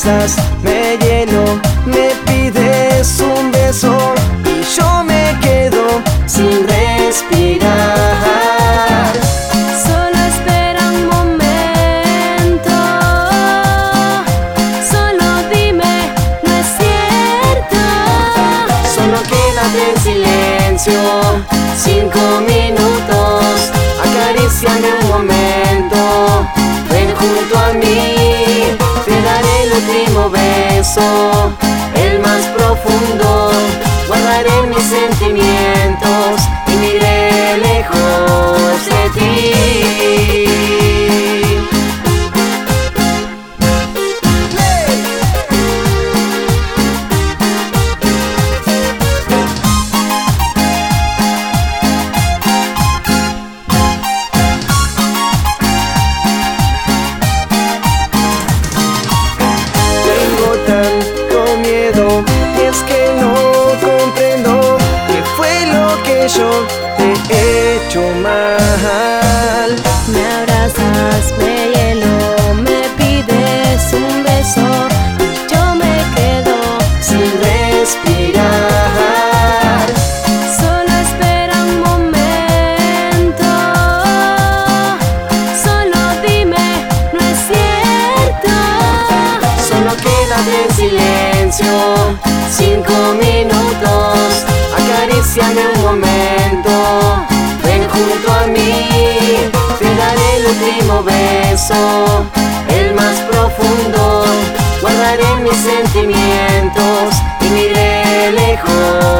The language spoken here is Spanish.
abrazas, me hielo, me pides un beso y yo me quedo sin respirar. Solo espera un momento, solo dime, no es cierto. Solo quédate en silencio, 5 minutos, acaríciame un momento, ven junto a mí, te daré el último beso, el más profundo, guardaré mis sentimientos y me iré lejos de ti. Tanto miedo y es que no comprendo qué fue lo que yo te he hecho mal. Me abrazas, me hielo, me pides un beso y yo me quedo Sin respirar, Solo espera un momento, solo dime, no es cierto. solo quédate en silencio, 5 minutos, acaríciame un momento, ven junto a mí, te daré el último beso, el más profundo, guardaré mis sentimientos y me iré lejos